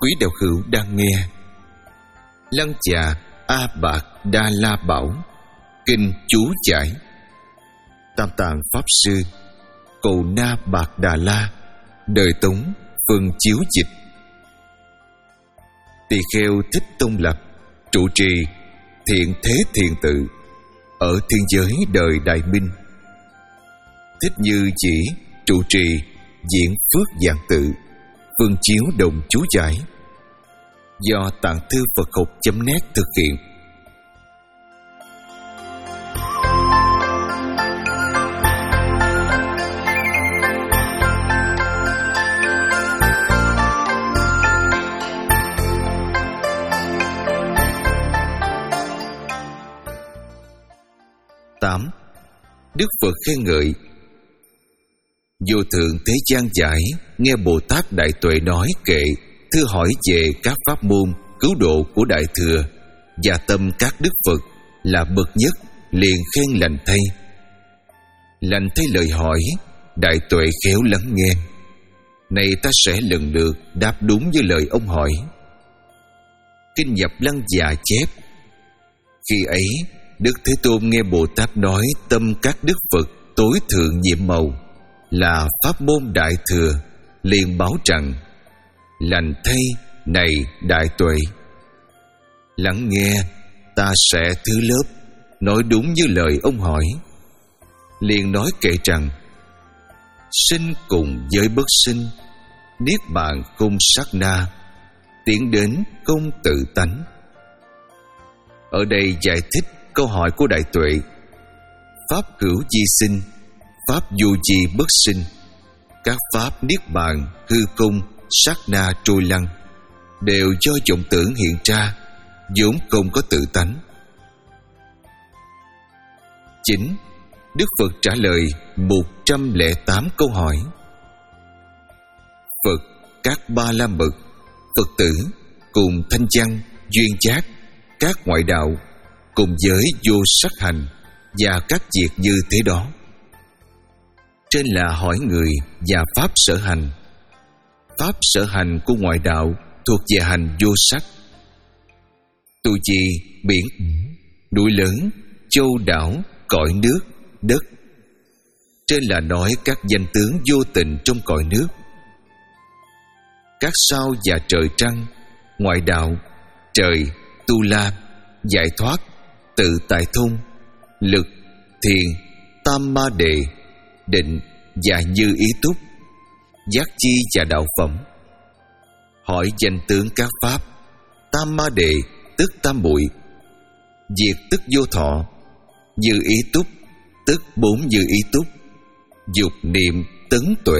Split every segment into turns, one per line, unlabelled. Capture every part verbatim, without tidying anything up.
quý đạo hữu đang nghe Lăng Già A Bạc Đa La Bảo Kinh chú giải Tam Tạng Pháp Sư Cầu Na Bạc Đà La Đời Tống Phân chiếu dịch. Tỳ kheo Thích Tôn Lập trụ trì Thiện Thế Thiền Tự ở thiên giới đời Đại Minh. Thích Như Chỉ trụ trì Diễn Phước Giảng Tự Phân chiếu đồng chú giải do Tạng Thư Phật Học chấm net thực hiện. tám. Đức Phật khen ngợi. Vô thượng thế gian giải nghe Bồ Tát Đại Tuệ nói kệ thưa hỏi về các pháp môn cứu độ của Đại Thừa và tâm các Đức Phật là bậc nhất, liền khen lành thay. Lành thay lời hỏi, Đại Tuệ khéo lắng nghe. Này ta sẽ lần lượt đáp đúng với lời ông hỏi. Kinh Nhập Lăng Già chép: khi ấy Đức Thế Tôn nghe Bồ Tát nói tâm các Đức Phật tối thượng nhiệm màu là pháp môn Đại Thừa, liền báo rằng: lành thay, này Đại Tuệ, lắng nghe, ta sẽ thứ lớp nói đúng như lời ông hỏi. Liền nói kệ rằng: sinh cùng với bất sinh, niết bàn không sát na, tiến đến không tự tánh. Ở đây giải thích câu hỏi của Đại Tuệ. Pháp cửu di sinh, pháp vô di bất sinh, các pháp niết bàn, hư không, sát na trôi lăn đều do vọng tưởng hiện ra, vốn không có tự tánh. chín. Đức Phật trả lời một trăm lẻ tám câu hỏi. Phật, các ba la mật, Phật tử cùng thanh văn, duyên giác, các ngoại đạo cùng với vô sắc hành và các việc như thế đó. Trên là hỏi người và pháp sở hành. Pháp sở hành của ngoại đạo thuộc về hành vô sắc. Tu trì biển, núi lớn, châu đảo, cõi nước, đất. Trên là nói các danh tướng vô tình trong cõi nước. Các sao và trời trăng, ngoại đạo, trời, tu la, giải thoát, tự tại thông, lực, thiền, tam ma đề, định và như ý túc, giác chi và đạo phẩm. Hỏi danh tướng các pháp. Tam ma đề tức tam muội, diệt tức vô thọ, như ý túc tức bốn như ý túc, dục niệm tấn tuệ.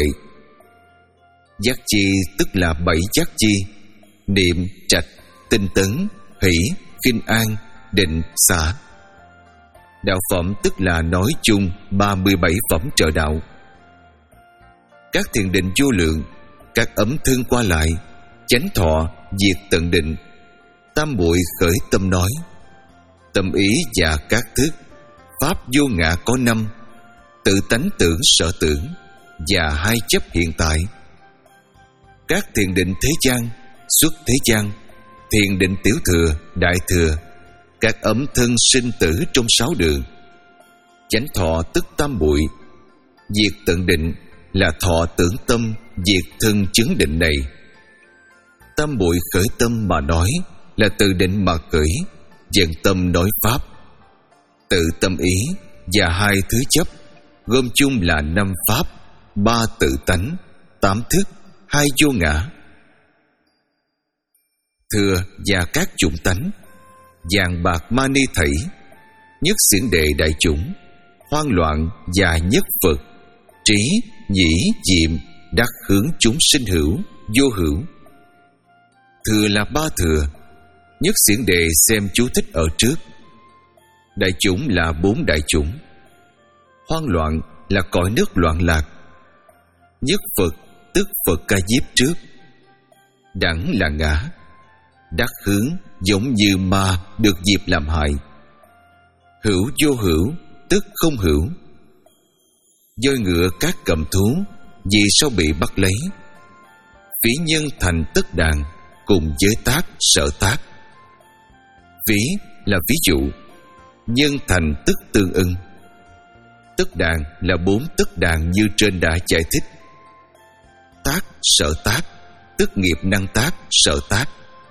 Giác chi tức là bảy giác chi: niệm, trạch, tinh tấn, hỷ, kinh an, định, xả. Đạo phẩm tức là nói chung ba mươi bảy phẩm trợ đạo. Các thiền định vô lượng, các ấm thân qua lại, chánh thọ, diệt tận định. Tam muội khởi tâm nói, tâm ý và các thức. Pháp vô ngã có năm: tự tánh tưởng sở tưởng và hai chấp hiện tại. Các thiền định thế gian, xuất thế gian, thiền định tiểu thừa, đại thừa, các ấm thân sinh tử trong sáu đường. Chánh thọ tức tam muội, diệt tận định là thọ tưởng tâm, diệt thân chứng định này. Tam muội khởi tâm mà nói là từ định mà khởi, dần tâm nói pháp. Tự tâm ý và hai thứ chấp gom chung là năm pháp: ba tự tánh, tám thức, hai vô ngã. Thừa và các chủng tánh, vàng bạc mani thảy, nhất xiển đệ đại chủng, hoang loạn và nhất Phật, trí, nhĩ, diệm, đắc hướng chúng sinh hữu, vô hữu. Thừa là ba thừa. Nhất xiển đệ xem chú thích ở trước. Đại chủng là bốn đại chủng. Hoang loạn là cõi nước loạn lạc. Nhất Phật tức Phật Ca Diếp trước. Đẳng là ngã. Đắc hướng giống như ma được dịp làm hại. Hữu vô hữu tức không hữu. Voi ngựa các cầm thú vì sao bị bắt lấy. Phỉ nhân thành tất đàn, cùng với tác, sở tác. Ví là ví dụ, nhân thành tức tương ưng. Tất đàn là bốn tất đàn như trên đã giải thích. Tác, sở tác, tức nghiệp năng tác, sở tác.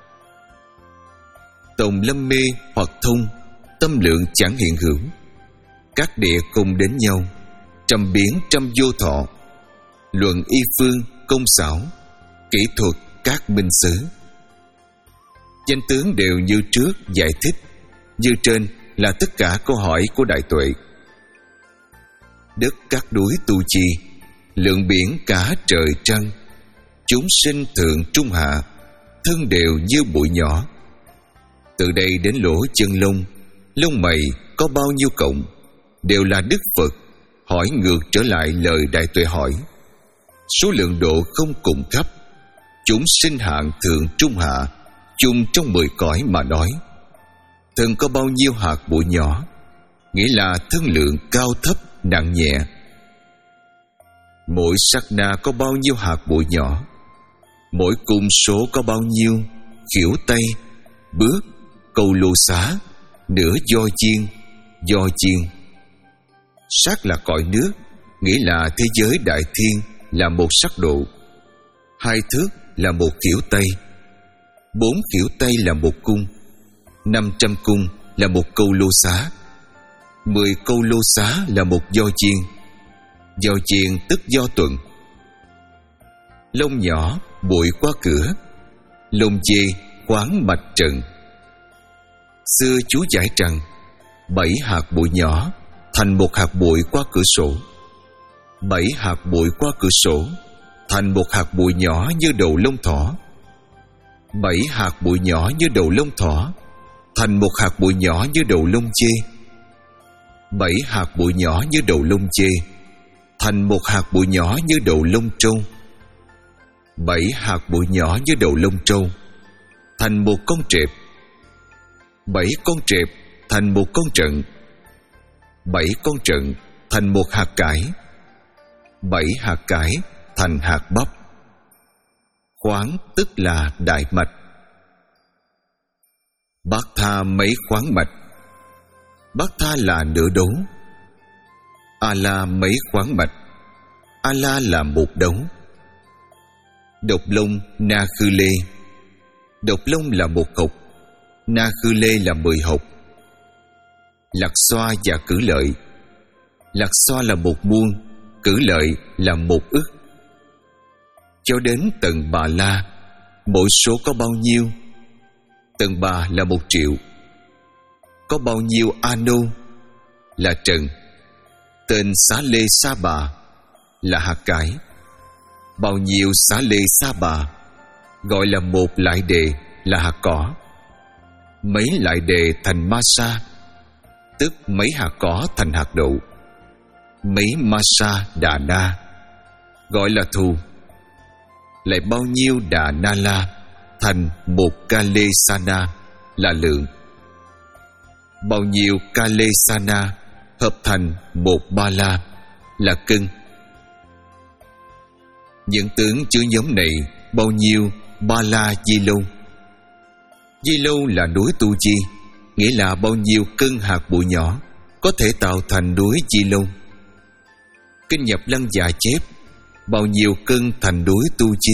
Tồn lâm mê hoặc thông, tâm lượng chẳng hiện hữu. Các địa cùng đến nhau, trăm biến trăm vô thọ. Luận y phương, công xảo, kỹ thuật các minh xứ. Danh tướng đều như trước giải thích. Như trên là tất cả câu hỏi của Đại Tuệ. Đất các núi tu chi, lượng biển cả trời trăng. Chúng sinh thượng trung hạ, thân đều như bụi nhỏ. Từ đây đến lỗ chân lông, lông mày có bao nhiêu cộng, đều là Đức Phật. Hỏi ngược trở lại lời Đại Tuệ hỏi. Số lượng độ không cùng khắp. Chúng sinh hạng thượng trung hạ, chung trong mười cõi mà nói. Thân có bao nhiêu hạt bụi nhỏ, nghĩa là thân lượng cao thấp nặng nhẹ. Mỗi sát na có bao nhiêu hạt bụi nhỏ, mỗi cung số có bao nhiêu khỉu tay, bước, câu lô xá, nửa do chiên, do chiên. Sát là cõi nước, nghĩa là thế giới đại thiên là một sắc độ. Hai thước là một khỉu tay, bốn khỉu tay là một cung, năm trăm cung là một câu lô xá, mười câu lô xá là một do chiên. Do chiên tức do tuần. Lông nhỏ bụi qua cửa, lông chê khoáng mạch trần. Xưa chú giải rằng bảy hạt bụi nhỏ thành một hạt bụi qua cửa sổ. Bảy hạt bụi qua cửa sổ thành một hạt bụi nhỏ như đầu lông thỏ. Bảy hạt bụi nhỏ như đầu lông thỏ thành một hạt bụi nhỏ như đầu lông chê. Bảy hạt bụi nhỏ như đầu lông chê thành một hạt bụi nhỏ như đầu lông trâu. Bảy hạt bụi nhỏ như đầu lông trâu thành một con trệp. Bảy con trệp thành một con trận. Bảy con trận thành một hạt cải. Bảy hạt cải thành hạt bắp. Khoáng tức là đại mạch. Bát tha mấy khoáng mạch. Bát tha là nửa đấu. A la mấy khoáng mạch. A la là một đấu. Độc lông na khư lê. Độc lông là một hộc, na khư lê là mười hộc. Lạc xoa và cử lợi. Lạc xoa là một muôn, cử lợi là một ức. Cho đến tầng Bà La, mỗi số có bao nhiêu? Tầng Bà là một triệu. Có bao nhiêu Ano? Là trần. Tên xá lê sa bà là hạt cải. Bao nhiêu xá lê sa bà gọi là một lại đề là hạt cỏ. Mấy lại đề thành ma sa, tức mấy hạt cỏ thành hạt đậu. Mấy ma sa đà na gọi là thù. Lại bao nhiêu đà na la thành một ca lê sa na là lượng. Bao nhiêu ca lê sa na hợp thành một ba la là cân. Những tướng chứa nhóm này bao nhiêu ba la di lâu. Di lâu là núi tu chi, nghĩa là bao nhiêu cân hạt bụi nhỏ có thể tạo thành núi di lâu. Kinh Nhập Lăng Già chép bao nhiêu cân thành núi tu chi.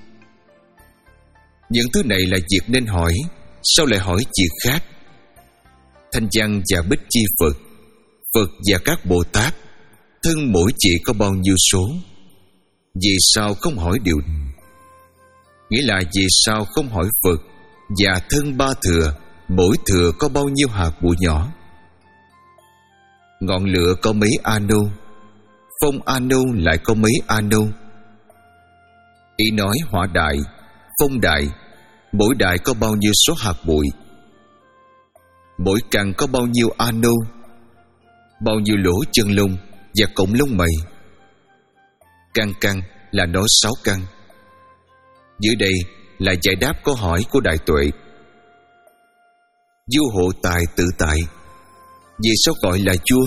Những thứ này là việc nên hỏi, sao lại hỏi việc khác? Thanh Văn và Bích Chi Phật, Phật và các Bồ Tát thân mỗi chỉ có bao nhiêu số? Vì sao không hỏi điều này? Nghĩa là vì sao không hỏi Phật và thân ba thừa, mỗi thừa có bao nhiêu hạt bụi nhỏ? Ngọn lửa có mấy ano, phong ano lại có mấy ano. Ý nói hỏa đại, phong đại, mỗi đại có bao nhiêu số hạt bụi? Mỗi căn có bao nhiêu ano? Bao nhiêu lỗ chân lông và cọng lông mày? Căn căn là nói sáu căn. Dưới đây là giải đáp câu hỏi của Đại Tuệ. Vua hộ tài tự tại, vì sao gọi là vua?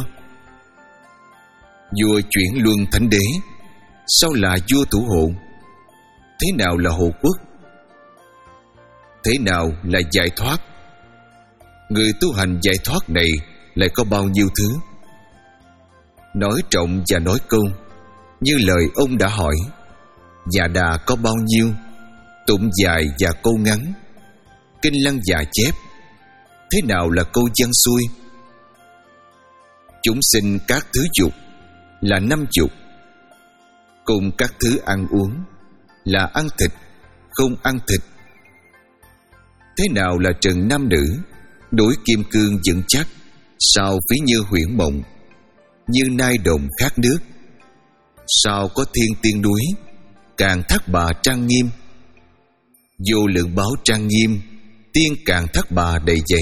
Vua chuyển luân thánh đế, sao là vua thủ hộ? Thế nào là hộ quốc? thế nào là giải thoát? Người tu hành giải thoát này lại có bao nhiêu thứ? Nói trọng và nói câu, như lời ông đã hỏi, Dạ Đà có bao nhiêu? Tụng dài và câu ngắn, Kinh Lăng Già chép, thế nào là câu văn xuôi? Chúng sinh các thứ dục là năm dục, cùng các thứ ăn uống là ăn thịt, không ăn thịt. Thế nào là trần nam nữ, núi kim cương vững chắc, sao ví như huyễn mộng, như nai đồng khát nước? Sao có thiên tiên núi, càng thác bà trang nghiêm, vô lượng báo trang nghiêm, tiên càng thác bà đầy dẫy.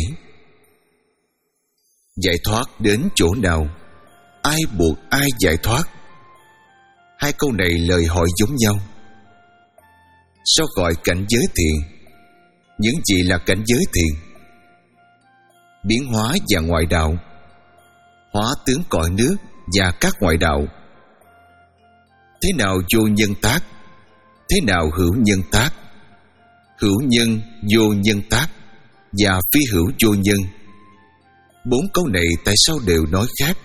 Giải thoát đến chỗ nào? Ai buộc ai giải thoát? Hai câu này lời hỏi giống nhau. Sao gọi cảnh giới thiện? Những gì là cảnh giới thiện? Biến hóa và ngoại đạo, hóa tướng cõi nước và các ngoại đạo. Thế nào vô nhân tác? Thế nào hữu nhân tác? Hữu nhân, vô nhân tác và phi hữu vô nhân. Bốn câu này tại sao đều nói khác?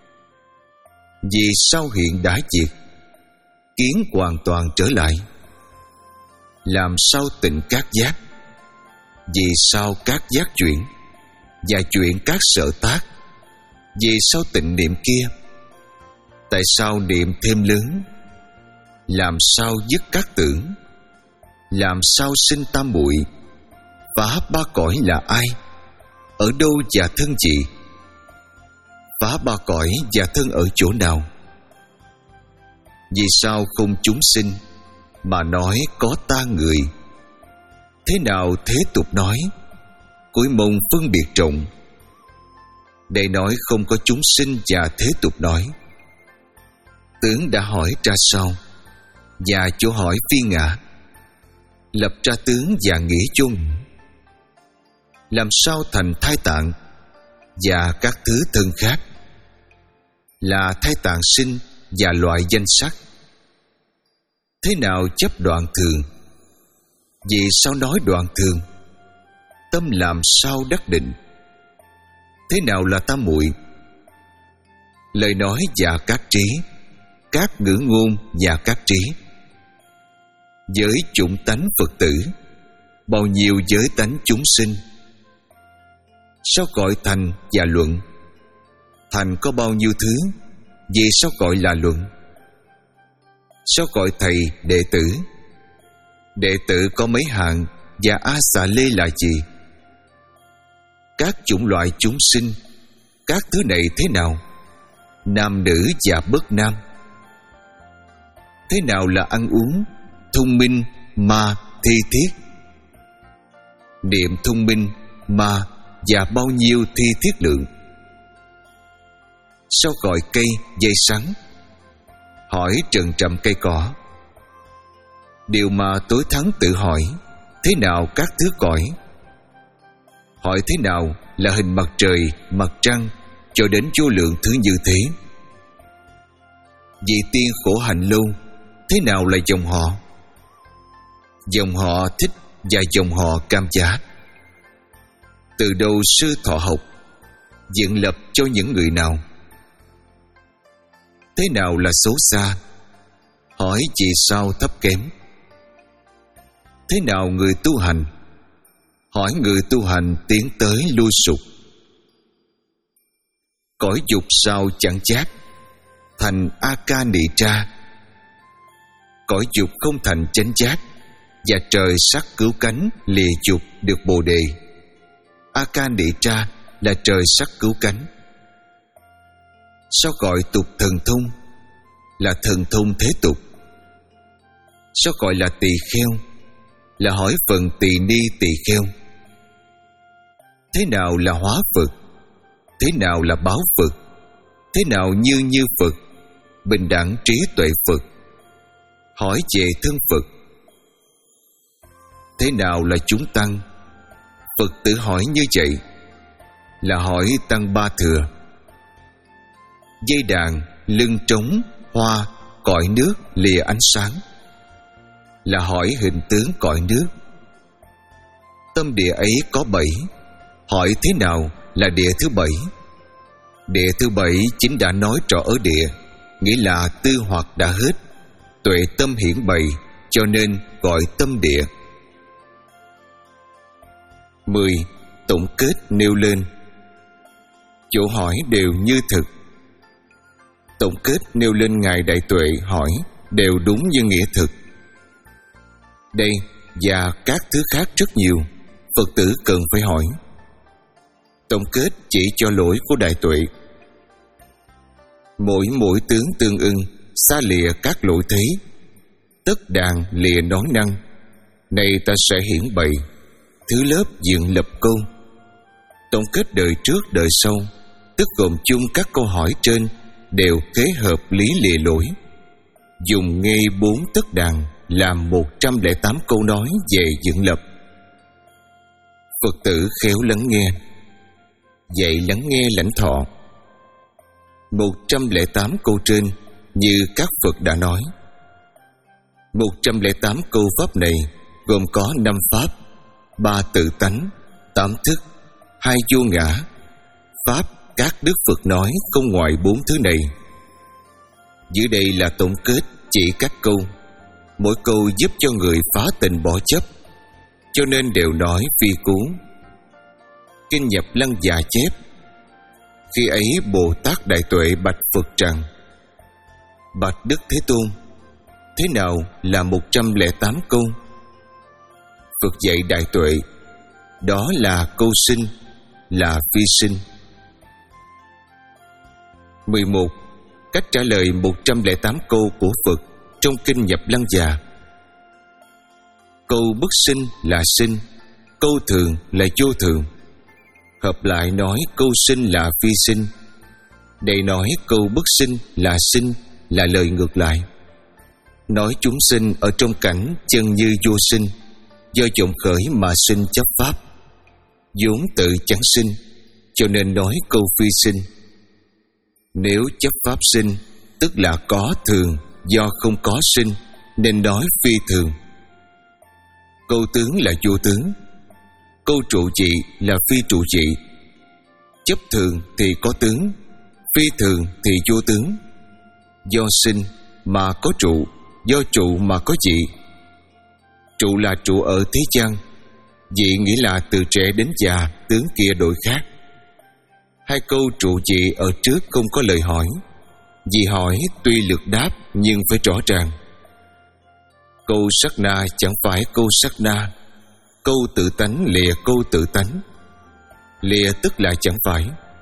Vì sao hiện đã diệt, kiến hoàn toàn trở lại? Làm sao tịnh các giác? Vì sao các giác chuyển, và chuyển các sở tác? Vì sao tịnh niệm kia? Tại sao niệm thêm lớn? Làm sao dứt các tưởng? Làm sao sinh tam muội? Phá ba cõi là ai? Ở đâu và thân gì? Phá ba cõi và thân ở chỗ nào? Vì sao không chúng sinh mà nói có ta người? Thế nào thế tục nói cõi mông phân biệt trọng? Để nói không có chúng sinh và thế tục nói. Tướng đã hỏi ra sao, và chỗ hỏi phi ngã, lập ra tướng và nghĩa chung. Làm sao thành thai tạng và các thứ thân khác? Là thai tạng sinh và loại danh sắc. Thế nào chấp đoạn thường? Vì sao nói đoạn thường? Tâm làm sao đắc định? Thế nào là tam muội? Lời nói và các trí, các ngữ ngôn và các trí. Giới chủng tánh Phật tử, bao nhiêu giới tánh chúng sinh? Sao gọi thành và luận? Thành có bao nhiêu thứ? Vì sao gọi là luận? Sao gọi thầy đệ tử? Đệ tử có mấy hạng, và A Xà Lê là gì? Các chủng loại chúng sinh, các thứ này thế nào? Nam nữ và bất nam. Thế nào là ăn uống, thông minh, ma, thi thiết? Niệm thông minh, ma và bao nhiêu thi thiết lượng? Sao gọi cây, dây sắn? Hỏi trần trầm cây cỏ. Điều mà tối thắng tự hỏi, thế nào các thứ cõi? Hỏi thế nào là hình mặt trời, mặt trăng, cho đến vô lượng thứ như thế? Vì tiên khổ hạnh lâu, thế nào là dòng họ? Dòng họ thích và dòng họ cam giá. Từ đâu sư thọ học, dựng lập cho những người nào? Thế nào là xấu xa? Hỏi vì sao thấp kém? Thế nào người tu hành? Hỏi người tu hành tiến tới lui sụp. Cõi dục sao chẳng chát, thành A Ca Nị Tra. Cõi dục không thành chánh giác, và trời sắc cứu cánh lìa dục được bồ đề. A Ca Nị Tra là trời sắc cứu cánh. Sao gọi tục thần thông? Là thần thông thế tục. Sao gọi là tỳ kheo? Là hỏi phần tỳ ni tỳ kheo. Thế nào là hóa Phật? Thế nào là báo Phật? Thế nào như như Phật? Bình đẳng trí tuệ Phật. Hỏi về thân Phật. Thế nào là chúng tăng? Phật tự hỏi như vậy. Là hỏi tăng ba thừa. Dây đàn, lưng trống, hoa, cõi nước lìa ánh sáng. Là hỏi hình tướng cõi nước. tâm địa ấy có bảy. Hỏi thế nào là địa thứ bảy? Địa thứ bảy chính đã nói rõ ở địa, nghĩa là tư hoặc đã hết, tuệ tâm hiển bày, cho nên gọi tâm địa. Mười. Tổng kết nêu lên. Chỗ hỏi đều như thực. Tổng kết nêu lên Ngài Đại Tuệ hỏi đều đúng như nghĩa thực. Đây và các thứ khác rất nhiều, Phật tử cần phải hỏi. Tổng kết chỉ cho lỗi của Đại Tuệ. Mỗi mỗi tướng tương ưng, xa lìa các lỗi thế, tất đàn lìa nói năng. Này ta sẽ hiển bày, thứ lớp dựng lập câu. Tổng kết đời trước đời sau, tức gồm chung các câu hỏi trên đều kế hợp lý lìa lỗi. Dùng nghe bốn tất đàn làm một trăm lẻ tám câu nói về dựng lập. Phật tử khéo lắng nghe. Vậy lắng nghe lãnh thọ. Một trăm lẻ tám câu trên như các Phật đã nói. Một trăm lẻ tám câu pháp này gồm có năm pháp, ba tự tánh, tám thức, hai vô ngã. Pháp các Đức Phật nói không ngoài bốn thứ này. Dưới đây là tổng kết chỉ các câu. Mỗi câu giúp cho người phá tình bỏ chấp, cho nên đều nói vi cú. Kinh Nhập Lăng Già chép: khi ấy Bồ Tát Đại Tuệ bạch Phật rằng: bạch Đức Thế Tôn, thế nào là một trăm lẻ tám câu? Phật dạy Đại Tuệ: đó là câu sinh, là phi sinh. Mười một. Cách trả lời một trăm lẻ tám câu của Phật trong Kinh Nhập Lăng Già. Câu bất sinh là sinh, câu thường là vô thường. Hợp lại nói câu sinh là phi sinh. Đây nói câu bất sinh là sinh là lời ngược lại. Nói chúng sinh ở trong cảnh chân như vô sinh, do vọng khởi mà sinh chấp pháp, vốn tự chẳng sinh, cho nên nói câu phi sinh. Nếu chấp pháp sinh, tức là có thường, do không có sinh, nên nói phi thường. Câu tướng là vô tướng, câu trụ trị là phi trụ trị. Chấp thường thì có tướng, phi thường thì vô tướng. Do sinh mà có trụ, do trụ mà có trị. Trụ là trụ ở thế gian, dị nghĩa là từ trẻ đến già, tướng kia đổi khác. Hai câu trụ trị ở trước không có lời hỏi, vì hỏi tuy lược đáp nhưng phải rõ ràng. Câu sát na chẳng phải câu sát na, câu tự tánh lìa câu tự tánh. Lìa tức là chẳng phải.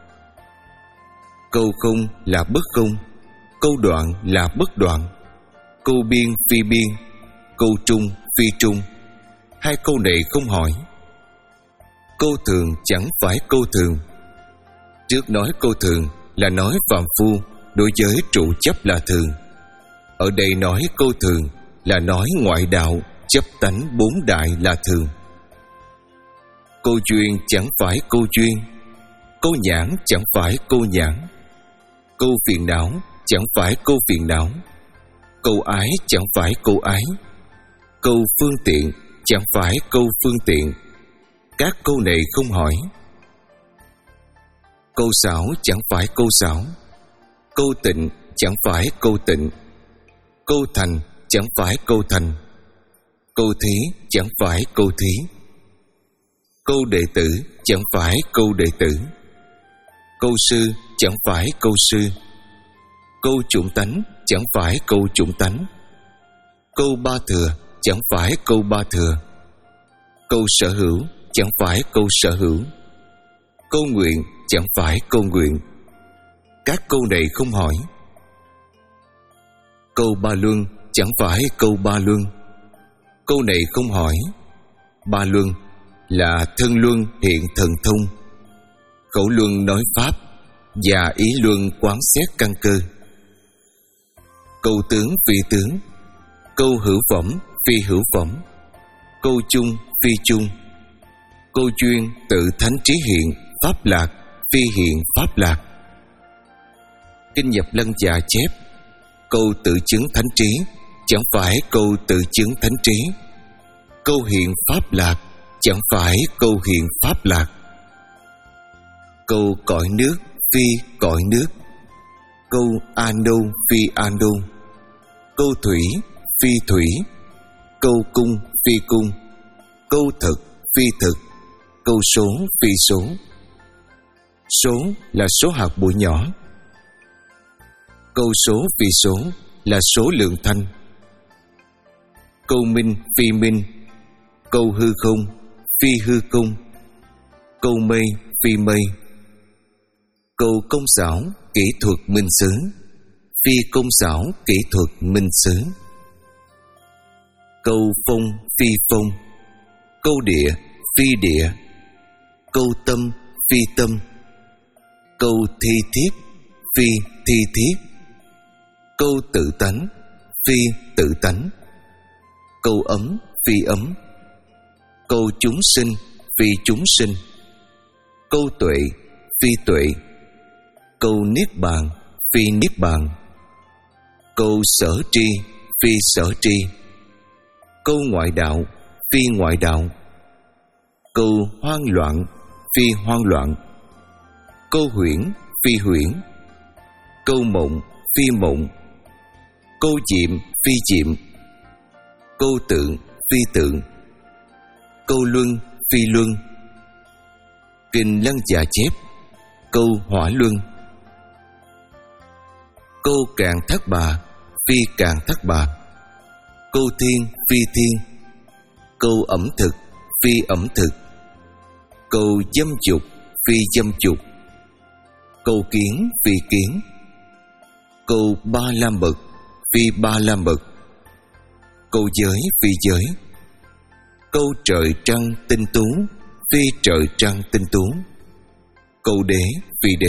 Câu không là bất không, câu đoạn là bất đoạn, câu biên phi biên, câu trung phi trung. Hai câu này không hỏi. Câu thường chẳng phải câu thường. Trước nói câu thường là nói phàm phu đối với trụ chấp là thường. Ở đây nói câu thường là nói ngoại đạo chấp tánh bốn đại là thường. Câu duyên chẳng phải câu duyên, câu nhãn chẳng phải câu nhãn, câu phiền não chẳng phải câu phiền não, câu ái chẳng phải câu ái, câu phương tiện chẳng phải câu phương tiện. Các câu này không hỏi. Câu xảo chẳng phải câu xảo, câu tịnh chẳng phải câu tịnh, câu thành chẳng phải câu thành, câu thí chẳng phải câu thí, câu đệ tử chẳng phải câu đệ tử, câu sư chẳng phải câu sư, câu chủng tánh chẳng phải câu chủng tánh, câu ba thừa chẳng phải câu ba thừa, câu sở hữu chẳng phải câu sở hữu, câu nguyện chẳng phải câu nguyện. Các câu này không hỏi. Câu ba luân chẳng phải câu ba luân. Câu này không hỏi. Ba luân là thân luân hiện thần thông, khẩu luân nói pháp, và ý luân quán xét căn cơ. Câu tướng phi tướng, câu hữu phẩm phi hữu phẩm, câu chung phi chung, câu duyên tự thánh trí hiện pháp lạc phi hiện pháp lạc. Kinh Nhập Lăng Già chép: câu tự chứng thánh trí chẳng phải câu tự chứng thánh trí, câu hiện pháp lạc chẳng phải câu hiện pháp lạc. Câu cõi nước phi cõi nước, câu ano phi ano, câu thủy phi thủy, câu cung phi cung, câu thực phi thực, câu số phi số. Số là số hạt bụi nhỏ. Câu số phi số là số lượng thanh. Câu minh phi minh, câu hư không phi hư không, câu mây phi mây, câu công xảo kỹ thuật minh xứ phi công xảo kỹ thuật minh xứ, câu phong phi phong, câu địa phi địa, câu tâm phi tâm, câu thi thiết phi thi thiết, câu tự tánh phi tự tánh, câu ấm phi ấm, câu chúng sinh phi chúng sinh, câu tuệ phi tuệ, câu niết bàn phi niết bàn, câu sở tri phi sở tri, câu ngoại đạo phi ngoại đạo, câu hoang loạn phi hoang loạn, câu huyễn phi huyễn, câu mộng phi mộng, câu diệm phi diệm, câu tượng phi tượng, câu luân phi luân. Kinh Lăng Già chép câu hỏa luân. Câu càn thất bà phi càn thất bà, câu thiên phi thiên, câu ẩm thực phi ẩm thực, câu dâm dục phi dâm dục, câu kiến phi kiến, câu ba la mật phi ba la mật, câu giới phi giới, câu trời trăng tinh tú phi trời trăng tinh tú, câu đế phi đế.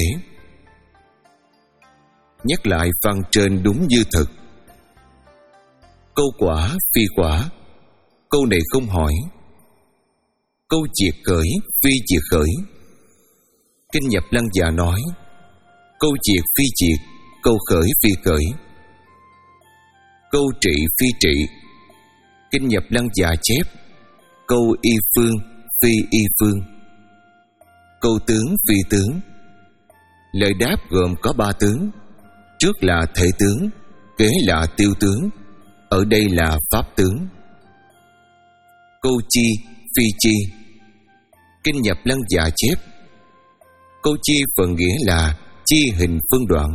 Nhắc lại văn trên đúng như thật. Câu quả phi quả, câu này không hỏi. Câu diệt khởi phi diệt khởi. Kinh Nhập Lăng Già nói câu diệt phi diệt, câu khởi phi khởi. Câu trị phi trị. Kinh Nhập Lăng Già chép câu y phương phi y phương, câu tướng phi tướng. Lời đáp gồm có ba tướng. Trước là thể tướng, kế là tiêu tướng, ở đây là pháp tướng. Câu chi phi chi. Kinh Nhập Lăng Già chép câu chi phần nghĩa là chi hình phân đoạn.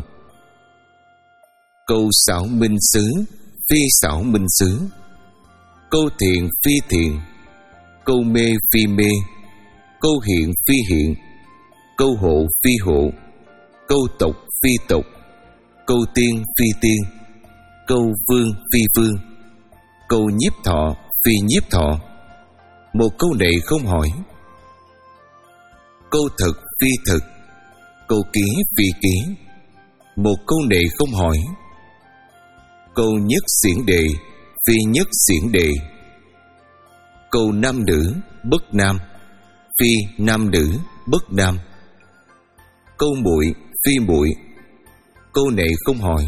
Câu xảo minh xứ phi xảo minh xứ, câu thiện phi thiện, câu mê phi mê, câu hiện phi hiện, câu hộ phi hộ, câu tộc phi tộc, câu tiên phi tiên, câu vương phi vương, câu nhiếp thọ phi nhiếp thọ. Một câu này không hỏi. Câu thực phi thực, câu ký phi ký. Một câu này không hỏi. Câu nhất xiển đề phi nhất xiển đề. Câu nam nữ bất nam phi nam nữ bất nam. Câu muội phi muội. Câu này không hỏi.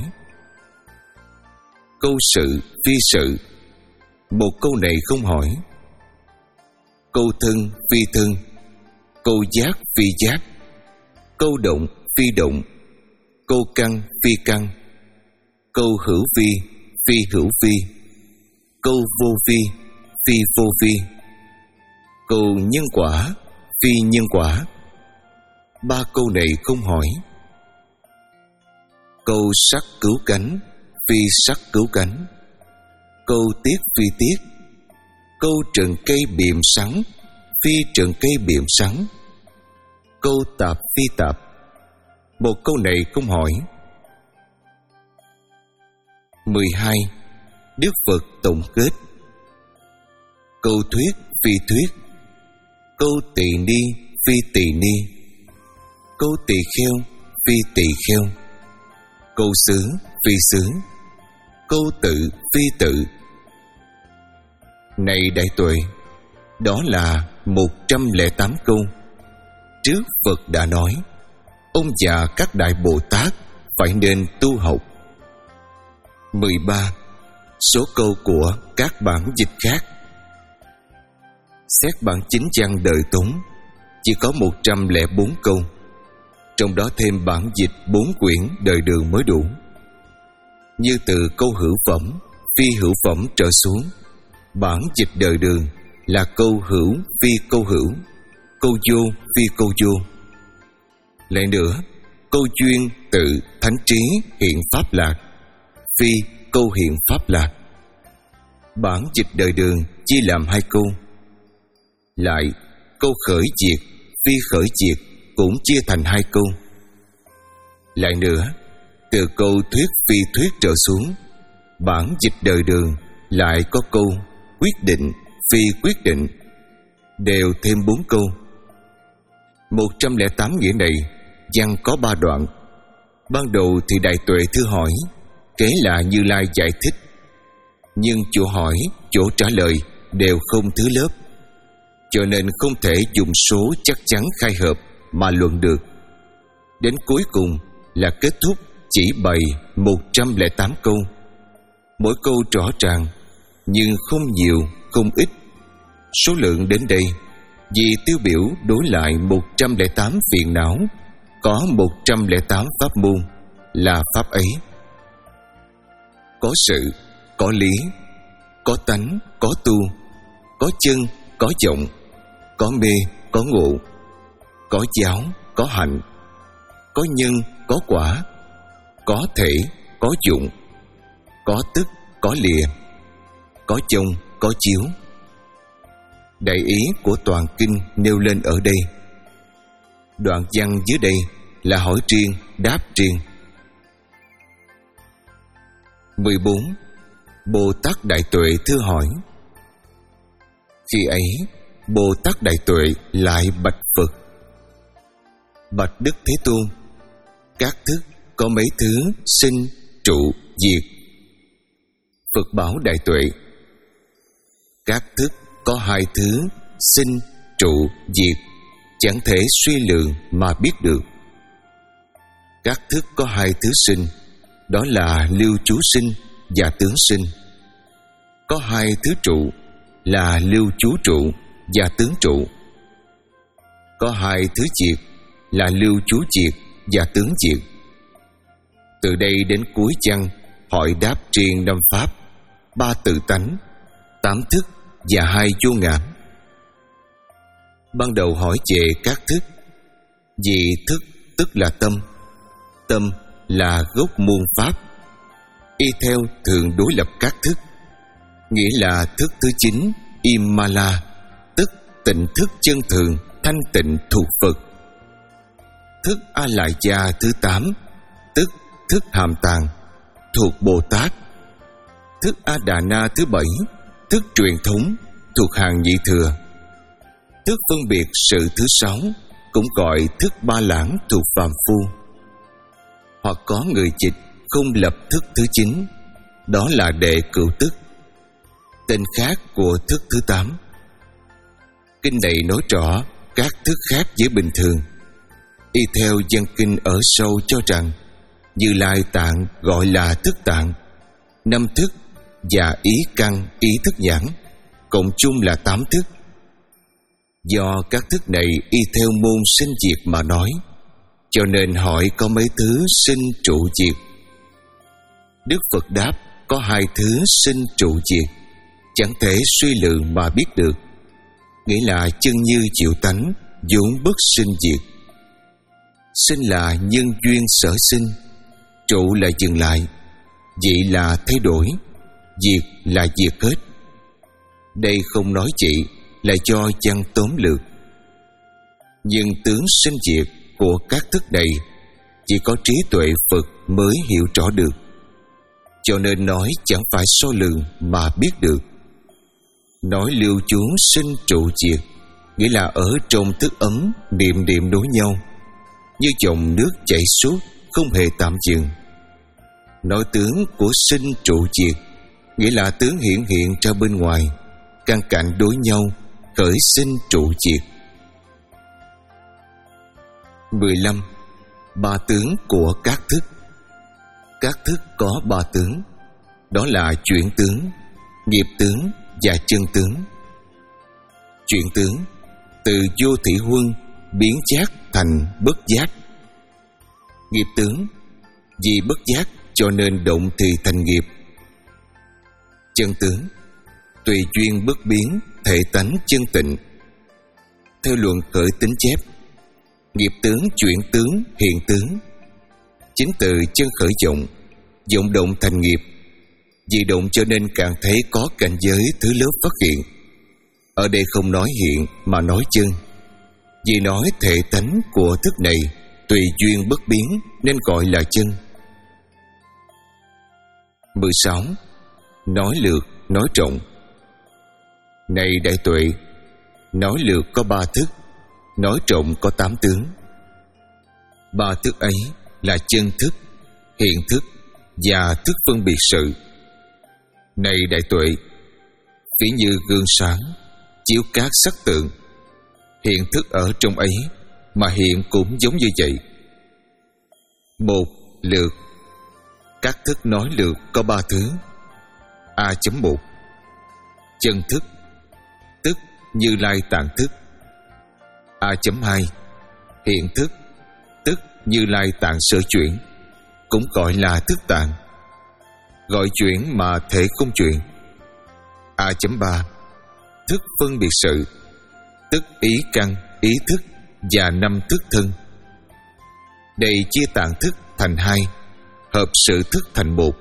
Câu sự phi sự. Một câu này không hỏi. Câu thân phi thân, câu giác phi giác, câu động phi động, câu căn phi căn, câu hữu vi phi hữu vi, câu vô vi phi vô vi, câu nhân quả phi nhân quả. Ba câu này không hỏi. Câu sắc cứu cánh phi sắc cứu cánh, câu tiết phi tiết, câu trần cây biềm sắn phi trần cây biềm sắn, câu tạp phi tạp. Một câu này không hỏi. mười hai. Đức Phật tổng kết. Câu thuyết phi thuyết, câu tỳ ni phi tỳ ni, câu tỳ kheo phi tỳ kheo, câu xứ phi xứ, câu tự phi tự. Này đại tuệ, đó là một trăm lẻ tám câu. Trước Phật đã nói, ông và các đại Bồ Tát phải nên tu học. mười ba. Số câu của các bản dịch khác. Xét bản chính văn đời Tống chỉ có một trăm lẻ bốn câu, trong đó thêm bản dịch bốn quyển đời Đường mới đủ. Như từ câu hữu phẩm, phi hữu phẩm trở xuống, bản dịch đời Đường là câu hữu phi câu hữu, câu vô phi câu vô. Lại nữa, câu duyên tự thánh trí hiện pháp lạc, phi câu hiện pháp lạc. Bản dịch đời Đường chia làm hai câu. Lại, câu khởi diệt phi khởi diệt cũng chia thành hai câu. Lại nữa, từ câu thuyết phi thuyết trở xuống, bản dịch đời Đường lại có câu quyết định phi quyết định, đều thêm bốn câu. Một trăm lẻ tám nghĩa này văn có ba đoạn. Ban đầu thì Đại Tuệ thưa hỏi, kế là Như Lai giải thích, nhưng chỗ hỏi, chỗ trả lời đều không thứ lớp, cho nên không thể dùng số chắc chắn khai hợp mà luận được. Đến cuối cùng là kết thúc chỉ bày một trăm lẻ tám câu, mỗi câu rõ ràng nhưng không nhiều không ít. Số lượng đến đây vì tiêu biểu đối lại một trăm lẻ tám phiền não, có một trăm lẻ tám pháp môn là pháp ấy. Có sự, có lý, có tánh, có tu, có chân, có vọng, có mê, có ngộ, có giáo, có hạnh, có nhân, có quả, có thể, có dụng, có tức, có lìa, có trông, có chiếu. Đại ý của toàn kinh nêu lên ở đây. Đoạn văn dưới đây là hỏi riêng, đáp riêng. mười bốn. Bồ Tát Đại Tuệ thưa hỏi. Khi ấy, Bồ Tát Đại Tuệ lại bạch Phật: Bạch Đức Thế Tôn, các thức có mấy thứ sinh, trụ, diệt? Phật bảo Đại Tuệ: Các thức có hai thứ sinh, trụ, diệt, chẳng thể suy lượng mà biết được. Các thức có hai thứ sinh, đó là lưu trú sinh và tướng sinh. Có hai thứ trụ, là lưu trú trụ và tướng trụ. Có hai thứ diệt, là lưu trú diệt và tướng diệt. Từ đây đến cuối văn hỏi đáp riêng năm pháp, ba tự tánh, tám thức và hai vô ngã. Ban đầu hỏi về các thức. Vì thức tức là tâm, tâm là gốc muôn pháp. Y theo thường đối lập các thức, nghĩa là thức thứ chín Imala, tức tịnh thức chân thường thanh tịnh thuộc Phật. Thức A Lại Gia thứ tám, tức thức hàm tàng, thuộc Bồ Tát. Thức A Đà Na thứ bảy, thức truyền thống, thuộc hàng nhị thừa. Thức phân biệt sự thứ sáu, cũng gọi thức ba lãng, thuộc phàm phu. Hoặc có người dịch không lập thức thứ chín, đó là đệ cửu tức, tên khác của thức thứ tám. Kinh này nói rõ các thức khác với bình thường. Y theo văn kinh ở sâu cho rằng Như Lai tạng gọi là thức tạng, năm thức và ý căn, ý thức nhãn cộng chung là tám thức. Do các thức này y theo môn sinh diệt mà nói, cho nên hỏi có mấy thứ sinh trụ diệt. Đức Phật đáp có hai thứ sinh trụ diệt, chẳng thể suy lượng mà biết được, nghĩa là chân như chịu tánh, vốn bất sinh diệt. Sinh là nhân duyên sở sinh, trụ là dừng lại, dị là thay đổi, diệt là diệt hết. Đây không nói chị, là cho văn tóm lược. Nhưng tướng sinh diệt của các thức này chỉ có trí tuệ Phật mới hiểu rõ được, cho nên nói chẳng phải so lường mà biết được. Nói lưu trú sinh trụ diệt, nghĩa là ở trong thức ấm niệm niệm đối nhau, như dòng nước chảy suốt không hề tạm dừng. Nói tướng của sinh trụ diệt, nghĩa là tướng hiện hiện ra bên ngoài, căn cạnh đối nhau, khởi sinh trụ diệt. mười lăm. Ba tướng của các thức. Các thức có ba tướng, đó là chuyển tướng, nghiệp tướng và chân tướng. Chuyển tướng, từ vô thị huân biến giác thành bất giác. Nghiệp tướng, vì bất giác cho nên động thì thành nghiệp. Chân tướng, tùy duyên bất biến, thể tánh chân tịnh. Theo luận khởi tính chép, nghiệp tướng chuyển tướng hiện tướng. Chính từ chân khởi vọng, vọng động thành nghiệp. Vì động cho nên càng thấy có cảnh giới thứ lớp phát hiện. Ở đây không nói hiện mà nói chân. Vì nói thể tánh của thức này tùy duyên bất biến nên gọi là chân. mười sáu. Nói lược, nói trọng. Này đại tuệ, nói lược có ba thức, nói trọng có tám tướng. Ba thức ấy là chân thức, hiện thức và thức phân biệt sự. Này đại tuệ, ví như gương sáng chiếu các sắc tượng, hiện thức ở trong ấy mà hiện cũng giống như vậy. Một, lược. Các thức nói lược có ba thứ. A chấm một. Chân thức, tức Như Lai tạng thức. A chấm hai. Hiện thức, tức Như Lai tạng sở chuyển, cũng gọi là thức tạng. Gọi chuyển mà thể không chuyển. A chấm ba. Thức phân biệt sự, tức ý căn, ý thức và năm thức thân. Đây chia tạng thức thành hai, hợp sự thức thành một.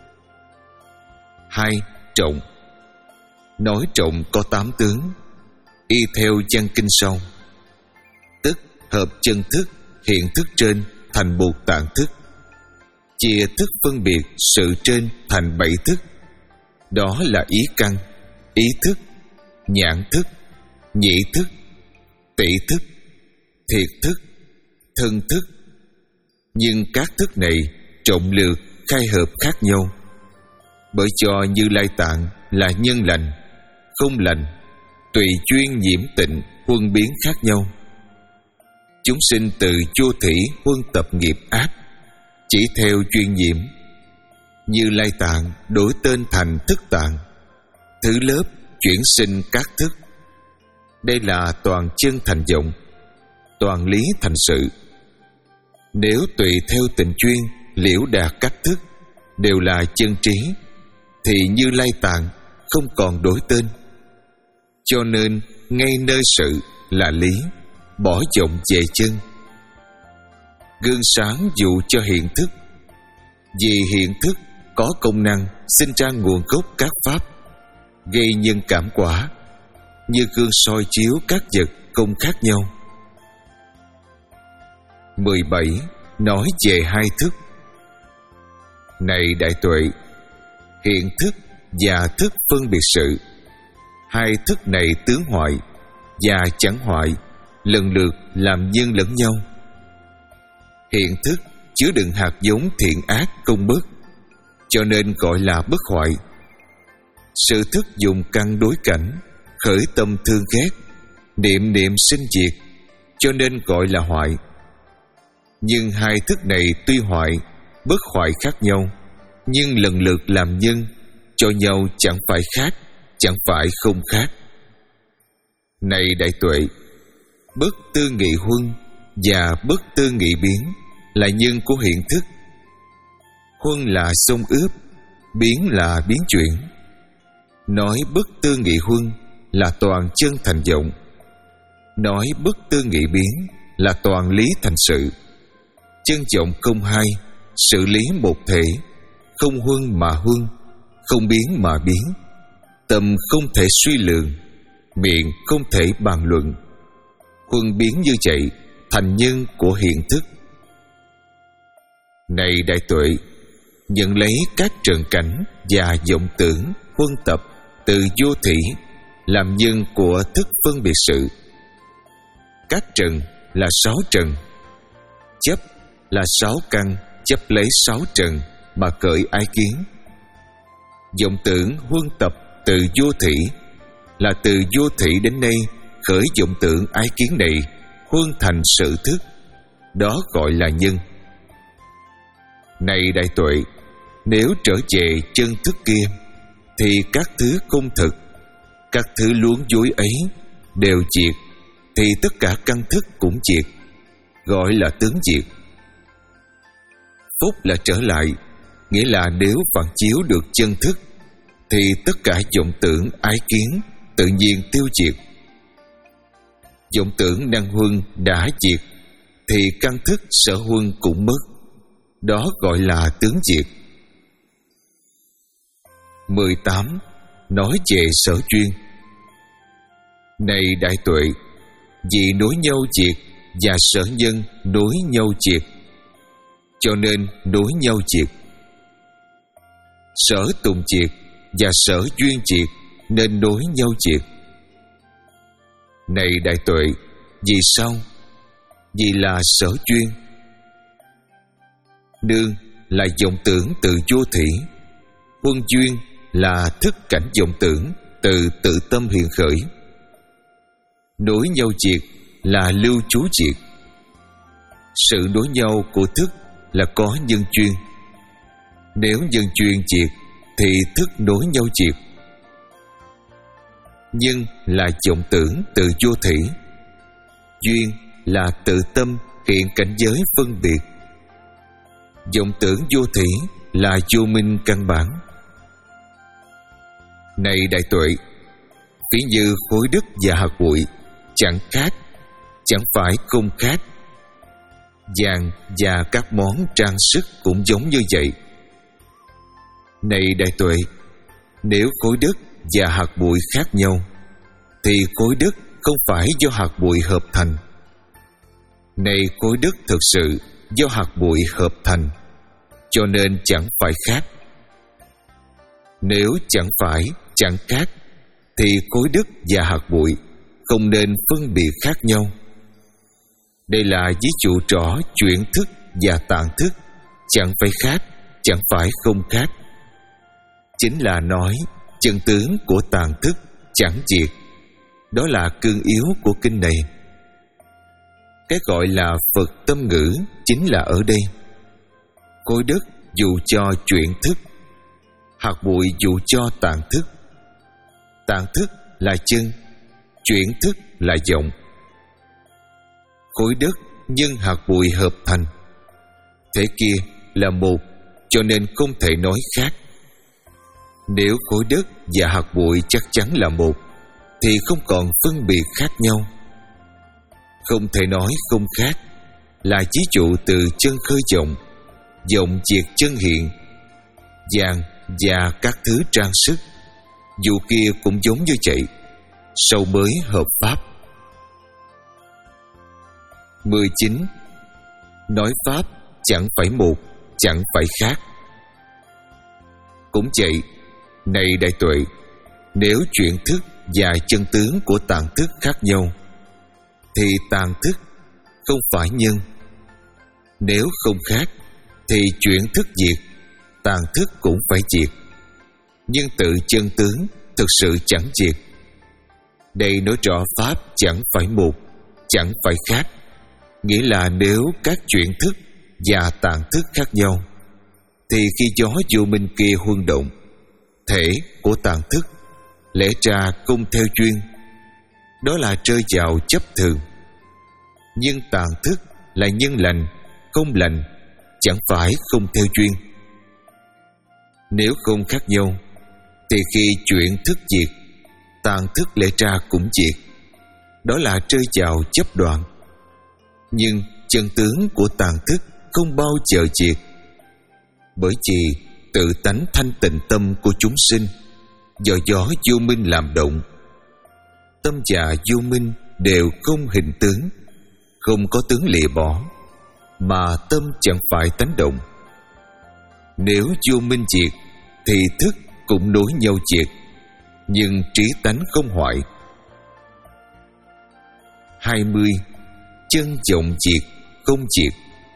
Hai, trọng. Nói trọng có tám tướng, y theo văn kinh sau, tức hợp chân thức, hiện thức trên thành một tạng thức, chia thức phân biệt sự trên thành bảy thức. Đó là ý căn, ý thức, nhãn thức, nhĩ thức, tỷ thức, thiệt thức, thân thức. Nhưng các thức này trọng lược khai hợp khác nhau, bởi cho Như Lai tạng là nhân lành, không lành, tùy duyên nhiễm tịnh huân biến khác nhau. Chúng sinh từ vô thủy huân tập nghiệp ác, chỉ theo duyên nhiễm. Như Lai tạng đổi tên thành thức tạng, thứ lớp chuyển sinh các thức. Đây là toàn chân thành vọng, toàn lý thành sự. Nếu tùy theo tình chuyên liễu đạt các thức đều là chân trí, thì Như Lai tạng không còn đổi tên. Cho nên ngay nơi sự là lý, bỏ vọng về chân. Gương sáng dụ cho hiện thức, vì hiện thức có công năng sinh ra nguồn gốc các pháp, gây nhân cảm quả, như gương soi chiếu các vật không khác nhau. Mười bảy. Nói về hai thức. Này đại tuệ, hiện thức và thức phân biệt sự, hai thức này tướng hoại và chẳng hoại, lần lượt làm nhân lẫn nhau. Hiện thức chứa đựng hạt giống thiện ác công bất, cho nên gọi là bất hoại. Sự thức dùng căn đối cảnh, khởi tâm thương ghét, niệm niệm sinh diệt, cho nên gọi là hoại. Nhưng hai thức này tuy hoại, bất hoại khác nhau, nhưng lần lượt làm nhân, cho nhau chẳng phải khác, chẳng phải không khác. Này đại tuệ, bất tư nghị huân và bất tư nghị biến là nhân của hiện thức. Huân là xông ướp, biến là biến chuyển. Nói bất tư nghị huân là toàn chân thành vọng, nói bất tư nghị biến là toàn lý thành sự. Chân vọng không hai, sự lý một thể, không huân mà huân, không biến mà biến. Tâm không thể suy lường, miệng không thể bàn luận. Huân biến như vậy thành nhân của hiện thức. Này đại tuệ, nhận lấy các trần cảnh và vọng tưởng huân tập từ vô thủy làm nhân của thức phân biệt sự. Các trần là sáu trần. Chấp là sáu căn chấp lấy sáu trần mà khởi ái kiến. Vọng tưởng huân tập từ vô thủy là từ vô thủy đến nay khởi vọng tưởng ái kiến này huân thành sự thức, đó gọi là nhân. Này đại tuệ, nếu trở về chân thức kia, thì các thứ không thực, các thứ luống dối ấy đều diệt, thì tất cả căn thức cũng diệt, gọi là tướng diệt. Phúc là trở lại, nghĩa là nếu phản chiếu được chân thức, thì tất cả vọng tưởng ái kiến tự nhiên tiêu diệt. Vọng tưởng năng huân đã diệt, thì căn thức sở huân cũng mất, đó gọi là tướng diệt. mười tám. Nói về sở duyên. Này đại tuệ, vì nối nhau diệt và sở nhân nối nhau diệt, cho nên nối nhau diệt. Sở tùng diệt và sở duyên diệt nên nối nhau diệt. Này đại tuệ, vì sao? Vì là sở duyên. Nương là vọng tưởng từ vô thủy, huân duyên là thức cảnh vọng tưởng từ tự tâm hiện khởi. Nối nhau diệt là lưu trú diệt. Sự nối nhau của thức là có nhân duyên. Nếu nhân duyên diệt thì thức nối nhau diệt. Nhân là vọng tưởng từ vô thủy, duyên là tự tâm hiện cảnh giới phân biệt. Vọng tưởng vô thủy là vô minh căn bản. Này đại tuệ, ví như khối đất và hạt bụi chẳng khác, chẳng phải không khác. Vàng và các món trang sức cũng giống như vậy. Này đại tuệ, nếu khối đất và hạt bụi khác nhau, thì khối đất không phải do hạt bụi hợp thành. Này khối đất thực sự do hạt bụi hợp thành, cho nên chẳng phải khác. Nếu chẳng phải, chẳng khác, thì khối đất và hạt bụi không nên phân biệt khác nhau. Đây là ví dụ rõ chuyển thức và tạng thức chẳng phải khác, chẳng phải không khác. Chính là nói chân tướng của tạng thức chẳng diệt. Đó là cương yếu của kinh này. Cái gọi là Phật tâm ngữ chính là ở đây. Khối đất dù cho chuyển thức, hạt bụi dù cho tạng thức. Tạng thức là chân, chuyển thức là vọng. Khối đất nhân hạt bụi hợp thành, thế kia là một, cho nên không thể nói khác. Nếu khối đất và hạt bụi chắc chắn là một, thì không còn phân biệt khác nhau. Không thể nói không khác là ví dụ từ chân khơi vọng, vọng diệt chân hiện. Vàng và các thứ trang sức, dù kia cũng giống như vậy, sau mới hợp pháp. mười chín. Nói pháp chẳng phải một, chẳng phải khác. Cũng vậy, này đại tuệ, nếu chuyển thức và chân tướng của tạng thức khác nhau, thì tạng thức không phải nhân. Nếu không khác, thì chuyển thức diệt, tạng thức cũng phải diệt. Nhưng tự chân tướng thực sự chẳng diệt. Đây nói rõ pháp chẳng phải một, chẳng phải khác, nghĩa là nếu các chuyển thức và tạng thức khác nhau, thì khi gió vô minh kia huân động, thể của tạng thức lẽ ra không theo duyên, đó là rơi vào chấp thường. Nhưng tạng thức là nhân lành, không lành, chẳng phải không theo duyên. Nếu không khác nhau, thì khi chuyển thức diệt, tạng thức lẽ ra cũng diệt, đó là rơi vào chấp đoạn. Nhưng chân tướng của tạng thức không bao giờ diệt, bởi vì tự tánh thanh tịnh tâm của chúng sinh do gió vô minh làm động. Tâm và vô minh đều không hình tướng, không có tướng lìa bỏ, mà tâm chẳng phải tánh động. Nếu vô minh diệt, thì thức cũng nối nhau diệt, nhưng trí tánh không hoại. hai mươi. Chân vọng diệt, không diệt.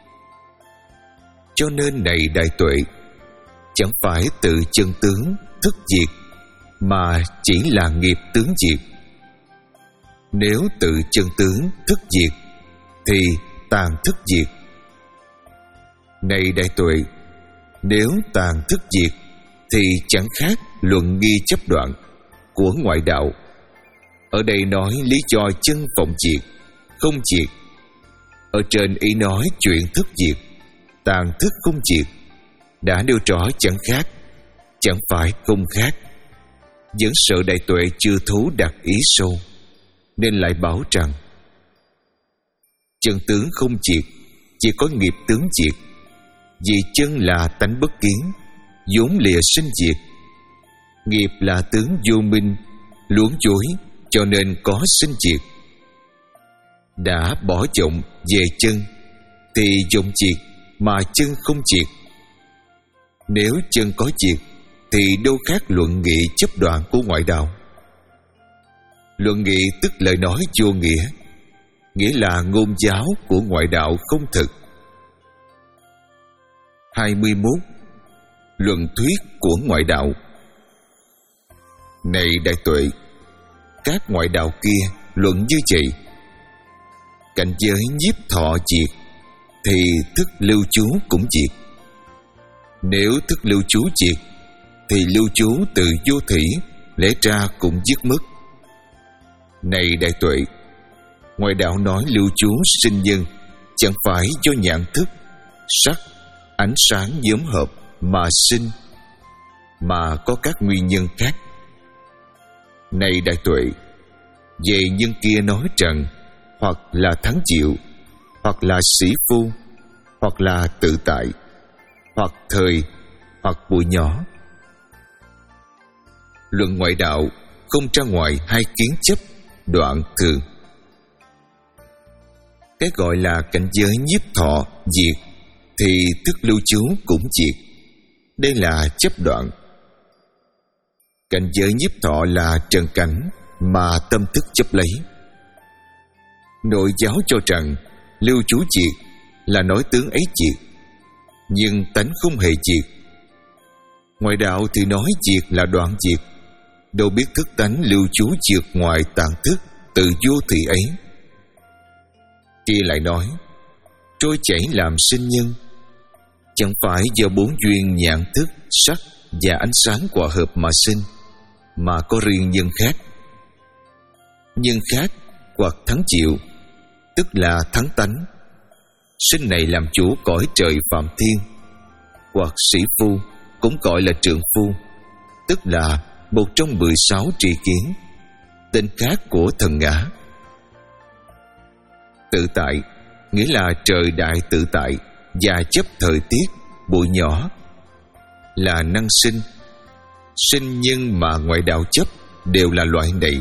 Cho nên này đại tuệ, chẳng phải tự chân tướng thức diệt, mà chỉ là nghiệp tướng diệt. Nếu tự chân tướng thức diệt, thì tàn thức diệt. Này đại tuệ, nếu tàn thức diệt, thì chẳng khác luận nghi chấp đoạn của ngoại đạo. Ở đây nói lý do chân vọng diệt, không diệt. Ở trên ý nói chuyện thức diệt, tàn thức không diệt. Đã nêu rõ chẳng khác, chẳng phải không khác. Vẫn sợ đại tuệ chưa thấu đạt ý sâu, nên lại bảo rằng chân tướng không diệt, chỉ có nghiệp tướng diệt. Vì chân là tánh bất kiến, vốn lìa sinh diệt. Nghiệp là tướng vô minh, luống chối, cho nên có sinh diệt. Đã bỏ vọng về chân, thì vọng diệt mà chân không diệt. Nếu chân có diệt, thì đâu khác luận nghị chấp đoạn của ngoại đạo. Luận nghị tức lời nói vô nghĩa, nghĩa là ngôn giáo của ngoại đạo không thực. hai mươi mốt. Luận thuyết của ngoại đạo. Này đại tuệ, các ngoại đạo kia luận như vậy. Cảnh giới nhiếp thọ diệt, thì thức lưu trú cũng diệt. Nếu thức lưu trú diệt, thì lưu trú từ vô thủy lẽ ra cũng dứt mất. Này đại tuệ, ngoại đạo nói lưu trú sinh nhân chẳng phải do nhãn thức, sắc, ánh sáng nhóm hợp mà sinh, mà có các nguyên nhân khác. Này đại tuệ, về nhân kia nói rằng hoặc là thắng chịu, hoặc là sĩ phu, hoặc là tự tại, hoặc thời, hoặc bụi nhỏ. Luận ngoại đạo không ra ngoài hai kiến chấp, đoạn thường. Cái gọi là cảnh giới nhiếp thọ diệt, thì thức lưu trú cũng diệt. Đây là chấp đoạn. Cảnh giới nhiếp thọ là trần cảnh mà tâm thức chấp lấy. Nội giáo cho rằng lưu trú diệt là nói tướng ấy diệt, nhưng tánh không hề diệt. Ngoại đạo thì nói diệt là đoạn diệt, đâu biết thức tánh lưu trú diệt ngoài tàn thức từ vô thị ấy. Kia lại nói trôi chảy làm sinh nhân, chẳng phải do bốn duyên nhãn thức, sắc và ánh sáng hòa hợp mà sinh, mà có riêng nhân khác. Nhân khác hoặc thắng chịu, tức là thắng tánh, sinh này làm chủ cõi trời phạm thiên. Hoặc sĩ phu, cũng gọi là trượng phu, tức là một trong mười sáu tri kiến, tên khác của thần ngã. Tự tại nghĩa là trời đại tự tại và chấp thời tiết, bụi nhỏ, là năng sinh. Sinh nhân mà ngoại đạo chấp đều là loại này.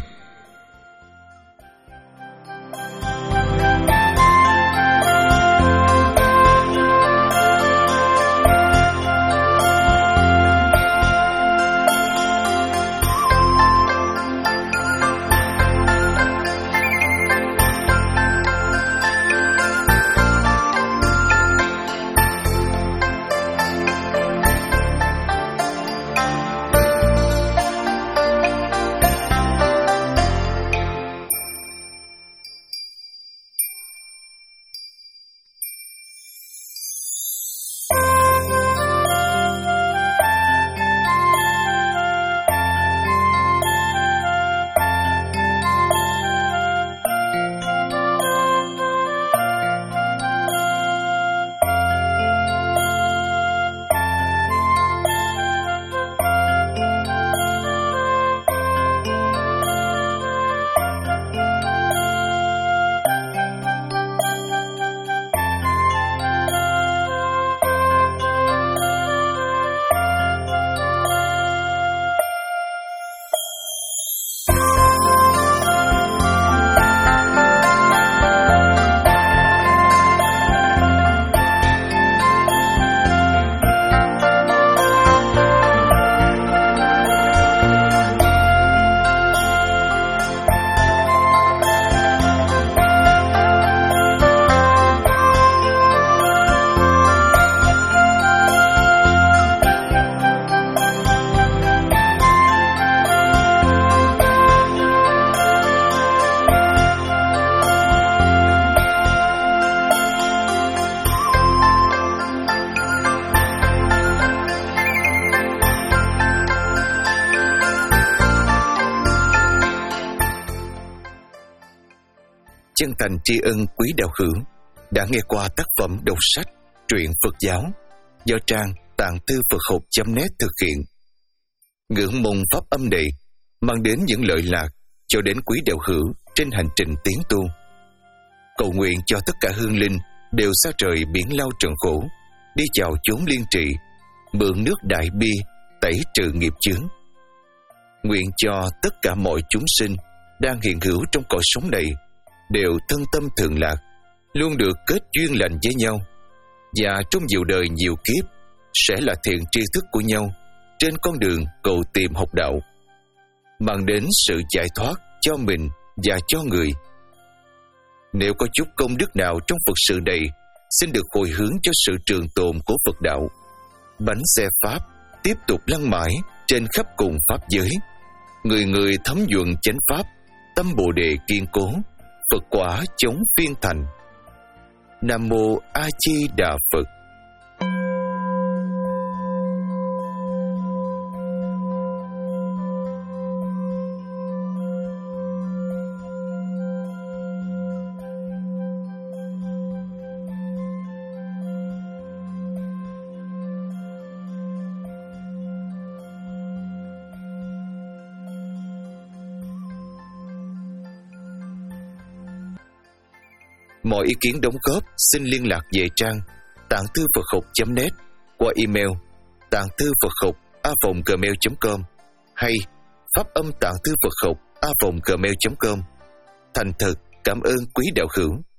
chân thành tri ân quý đạo hữu đã nghe qua tác phẩm đọc sách truyện Phật giáo do trang tạng thư Phật học chấm net thực hiện. Ngưỡng mong pháp âm này mang đến những lợi lạc cho đến quý đạo hữu trên hành trình tiến tu. Cầu nguyện cho tất cả hương linh đều xa trời biển lao trần khổ, đi vào chốn liên trị, mượn nước đại bi tẩy trừ nghiệp chướng. Nguyện cho tất cả mọi chúng sinh đang hiện hữu trong cõi sống này đều thân tâm thường lạc, luôn được kết duyên lành với nhau, và trong nhiều đời nhiều kiếp sẽ là thiện tri thức của nhau trên con đường cầu tìm học đạo, mang đến sự giải thoát cho mình và cho người. Nếu có chút công đức nào trong Phật sự này, xin được hồi hướng cho sự trường tồn của Phật đạo. Bánh xe Pháp tiếp tục lăn mãi trên khắp cùng Pháp giới. Người người thấm nhuận chánh Pháp, tâm Bồ Đề kiên cố, Phật quả chống phiên thành. Nam Mô A Di Đà Phật. Mọi ý kiến đóng góp xin liên lạc về trang tạng thư Phật học chấm net qua email tạng thư Phật học a vòng gmail chấm com hay pháp âm tạng thư Phật học a vòng gmail chấm com. Thành thật cảm ơn quý đạo hữu.